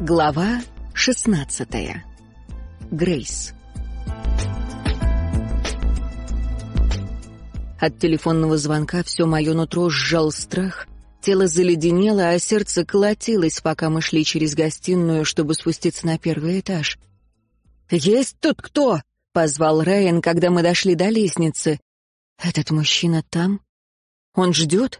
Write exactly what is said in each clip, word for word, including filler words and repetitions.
Глава шестнадцатая. Грейс. От телефонного звонка все мое нутро сжал страх, тело заледенело, а сердце колотилось, пока мы шли через гостиную, чтобы спуститься на первый этаж. «Есть тут кто?» — позвал Райан, когда мы дошли до лестницы. «Этот мужчина там? Он ждет?»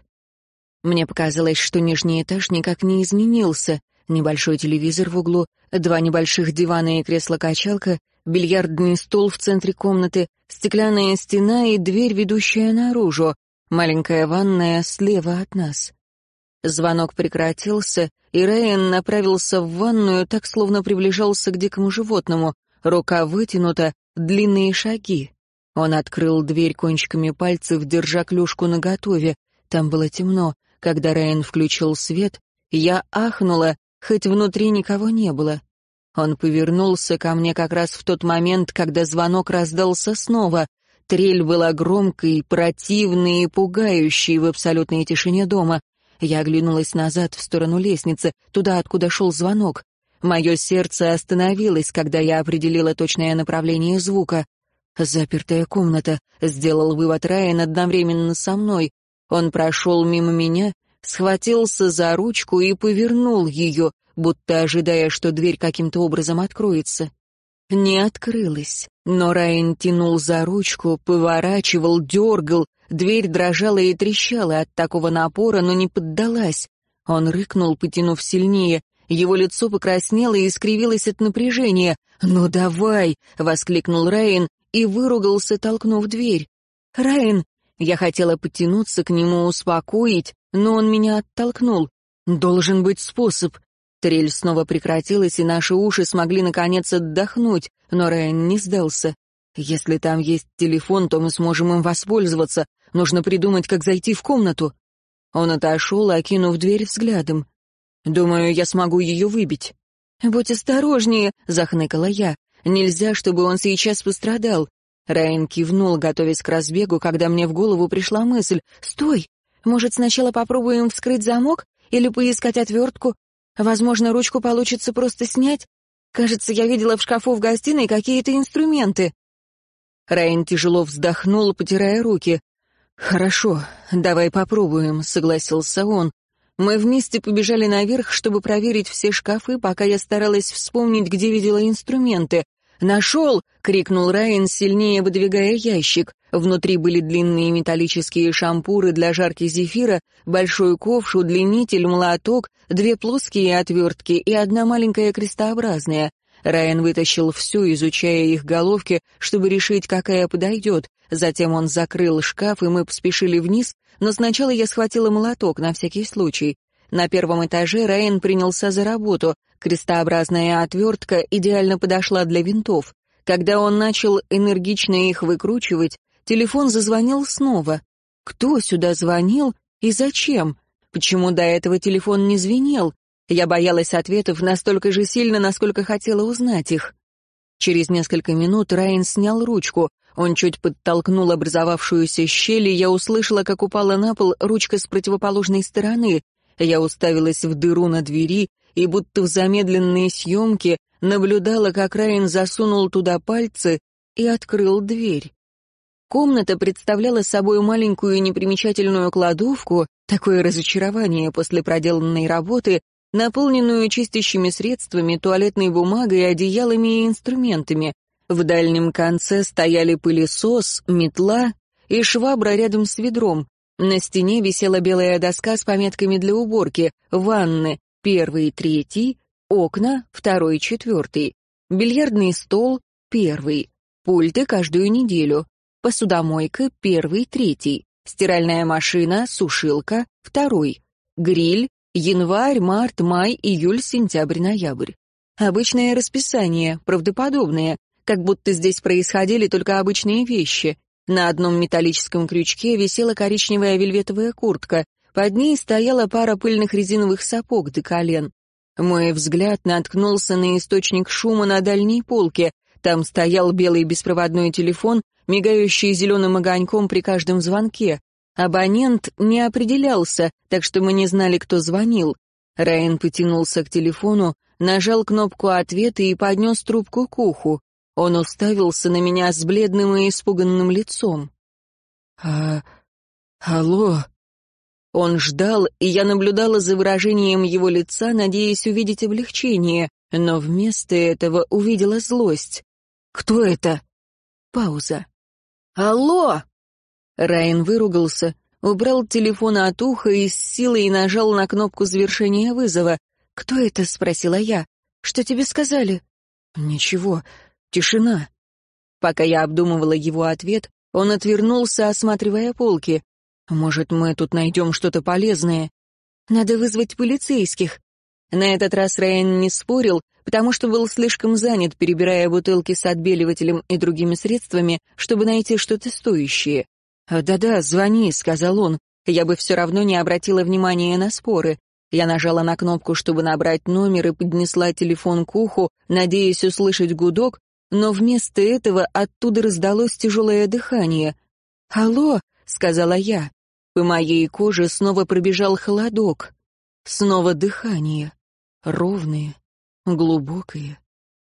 Мне показалось, что нижний этаж никак не изменился. Небольшой телевизор в углу, два небольших дивана и кресло-качалка, бильярдный стол в центре комнаты, стеклянная стена и дверь, ведущая наружу, маленькая ванная слева от нас. Звонок прекратился, и Райан направился в ванную, так словно приближался к дикому животному. Рука вытянута, длинные шаги. Он открыл дверь кончиками пальцев, держа клюшку наготове. Там было темно. Когда Райан включил свет, я ахнула, хоть внутри никого не было. Он повернулся ко мне как раз в тот момент, когда звонок раздался снова. Трель была громкой, противной и пугающей в абсолютной тишине дома. Я оглянулась назад, в сторону лестницы, туда, откуда шел звонок. Мое сердце остановилось, когда я определила точное направление звука. «Запертая комната», — сделал вывод Райан одновременно со мной. Он прошел мимо меня, схватился за ручку и повернул ее, будто ожидая, что дверь каким-то образом откроется. Не открылась, но Райан тянул за ручку, поворачивал, дергал, дверь дрожала и трещала от такого напора, но не поддалась. Он рыкнул, потянув сильнее, его лицо покраснело и искривилось от напряжения. «Ну давай!» — воскликнул Райан и выругался, толкнув дверь. «Райан!» Я хотела потянуться к нему, успокоить, но он меня оттолкнул. «Должен быть способ». Трель снова прекратилась, и наши уши смогли наконец отдохнуть, но Райан не сдался. «Если там есть телефон, то мы сможем им воспользоваться. Нужно придумать, как зайти в комнату». Он отошел, окинув дверь взглядом. «Думаю, я смогу ее выбить». «Будь осторожнее», — захныкала я. «Нельзя, чтобы он сейчас пострадал». Райан кивнул, готовясь к разбегу, когда мне в голову пришла мысль. «Стой! Может, сначала попробуем вскрыть замок или поискать отвертку? Возможно, ручку получится просто снять? Кажется, я видела в шкафу в гостиной какие-то инструменты». Райан тяжело вздохнул, потирая руки. «Хорошо, давай попробуем», — согласился он. Мы вместе побежали наверх, чтобы проверить все шкафы, пока я старалась вспомнить, где видела инструменты. «Нашел!» — крикнул Райан, сильнее выдвигая ящик. Внутри были длинные металлические шампуры для жарки зефира, большой ковш, удлинитель, молоток, две плоские отвертки и одна маленькая крестообразная. Райан вытащил все, изучая их головки, чтобы решить, какая подойдет. Затем он закрыл шкаф, и мы поспешили вниз, но сначала я схватила молоток на всякий случай. На первом этаже Райан принялся за работу. Крестообразная отвертка идеально подошла для винтов. Когда он начал энергично их выкручивать, телефон зазвонил снова. Кто сюда звонил и зачем? Почему до этого телефон не звенел? Я боялась ответов настолько же сильно, насколько хотела узнать их. Через несколько минут Райан снял ручку. Он чуть подтолкнул образовавшуюся щель, и я услышала, как упала на пол ручка с противоположной стороны. Я уставилась в дыру на двери и будто в замедленной съемке наблюдала, как Райан засунул туда пальцы и открыл дверь. Комната представляла собой маленькую непримечательную кладовку, такое разочарование после проделанной работы, наполненную чистящими средствами, туалетной бумагой, одеялами и инструментами. В дальнем конце стояли пылесос, метла и швабра рядом с ведром. На стене висела белая доска с пометками для уборки, ванны, первый, третий, окна, второй, четвертый, бильярдный стол, первый, пульты каждую неделю, посудомойка, первый, третий, стиральная машина, сушилка, второй, гриль, январь, март, май, июль, сентябрь, ноябрь. Обычное расписание, правдоподобное, как будто здесь происходили только обычные вещи. На одном металлическом крючке висела коричневая вельветовая куртка, под ней стояла пара пыльных резиновых сапог до колен. Мой взгляд наткнулся на источник шума на дальней полке. Там стоял белый беспроводной телефон, мигающий зеленым огоньком при каждом звонке. Абонент не определялся, так что мы не знали, кто звонил. Райан потянулся к телефону, нажал кнопку ответа и поднес трубку к уху. Он уставился на меня с бледным и испуганным лицом. «А... алло...» Он ждал, и я наблюдала за выражением его лица, надеясь увидеть облегчение, но вместо этого увидела злость. «Кто это?» Пауза. «Алло!» Райан выругался, убрал телефон от уха и с силой нажал на кнопку завершения вызова. «Кто это?» — спросила я. «Что тебе сказали?» «Ничего. Тишина». Пока я обдумывала его ответ, он отвернулся, осматривая полки. «Может, мы тут найдем что-то полезное?» «Надо вызвать полицейских». На этот раз Райан не спорил, потому что был слишком занят, перебирая бутылки с отбеливателем и другими средствами, чтобы найти что-то стоящее. «Да-да, звони», — сказал он. Я бы все равно не обратила внимания на споры. Я нажала на кнопку, чтобы набрать номер, и поднесла телефон к уху, надеясь услышать гудок, но вместо этого оттуда раздалось тяжелое дыхание. «Алло», — сказала я. По моей коже снова пробежал холодок. Снова дыхание. Ровное, глубокое,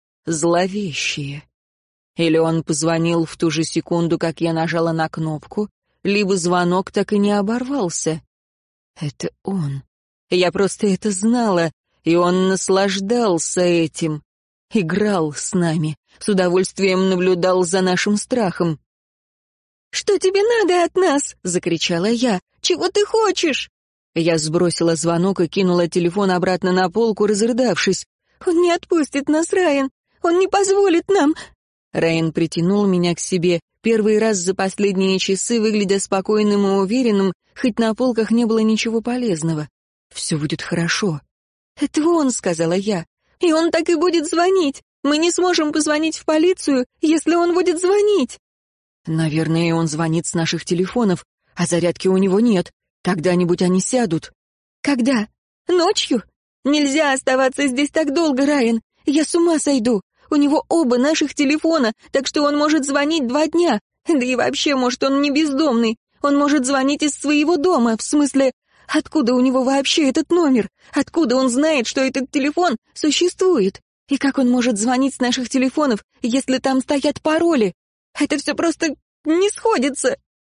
зловещее. Или он позвонил в ту же секунду, как я нажала на кнопку, либо звонок так и не оборвался. Это он. Я просто это знала, и он наслаждался этим. Играл с нами, с удовольствием наблюдал за нашим страхом. «Что тебе надо от нас?» — закричала я. «Чего ты хочешь?» Я сбросила звонок и кинула телефон обратно на полку, разрыдавшись. «Он не отпустит нас, Райан! Он не позволит нам!» Райан притянул меня к себе, первый раз за последние часы, выглядя спокойным и уверенным, хоть на полках не было ничего полезного. «Все будет хорошо». «Это он», — сказала я. «И он так и будет звонить. Мы не сможем позвонить в полицию, если он будет звонить». «Наверное, он звонит с наших телефонов, а зарядки у него нет. Когда-нибудь они сядут». «Когда? Ночью? Нельзя оставаться здесь так долго, Райан. Я с ума сойду. У него оба наших телефона, так что он может звонить два дня. Да и вообще, может, он не бездомный. Он может звонить из своего дома, в смысле, откуда у него вообще этот номер? Откуда он знает, что этот телефон существует? И как он может звонить с наших телефонов, если там стоят пароли? Это все просто не сходится».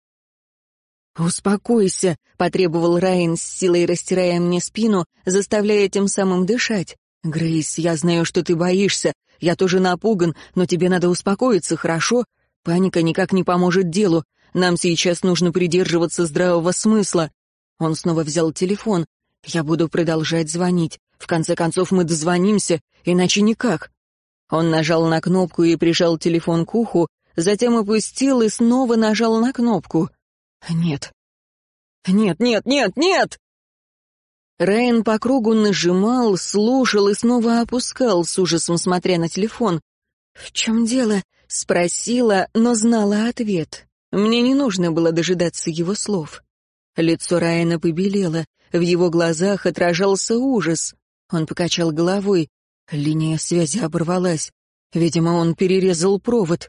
«Успокойся», — потребовал Райан с силой, растирая мне спину, заставляя тем самым дышать. «Грейс, я знаю, что ты боишься. Я тоже напуган, но тебе надо успокоиться, хорошо? Паника никак не поможет делу. Нам сейчас нужно придерживаться здравого смысла». Он снова взял телефон. «Я буду продолжать звонить. В конце концов, мы дозвонимся, иначе никак». Он нажал на кнопку и прижал телефон к уху, затем опустил и снова нажал на кнопку. «Нет. Нет, нет, нет, нет!» Райан по кругу нажимал, слушал и снова опускал, с ужасом смотря на телефон. «В чем дело?» — спросила, но знала ответ. Мне не нужно было дожидаться его слов. Лицо Райана побелело, в его глазах отражался ужас. Он покачал головой. Линия связи оборвалась. Видимо, он перерезал провод.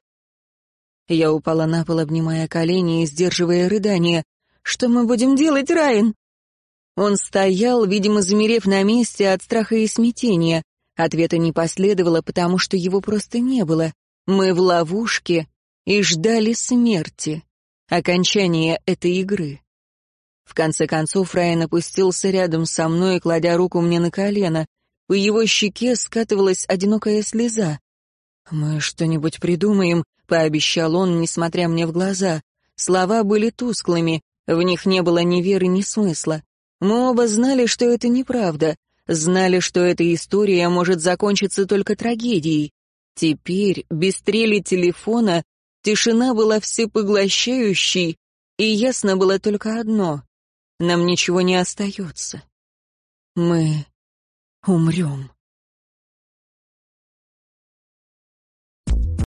Я упала на пол, обнимая колени и сдерживая рыдания. «Что мы будем делать, Райан?» Он стоял, видимо, замерев на месте от страха и смятения. Ответа не последовало, потому что его просто не было. Мы в ловушке и ждали смерти. Окончания этой игры. В конце концов Райан опустился рядом со мной, кладя руку мне на колено. По его щеке скатывалась одинокая слеза. «Мы что-нибудь придумаем», — пообещал он, несмотря мне в глаза. Слова были тусклыми, в них не было ни веры, ни смысла. Мы оба знали, что это неправда, знали, что эта история может закончиться только трагедией. Теперь, без трели телефона, тишина была всепоглощающей, и ясно было только одно — нам ничего не остается. Мы умрем.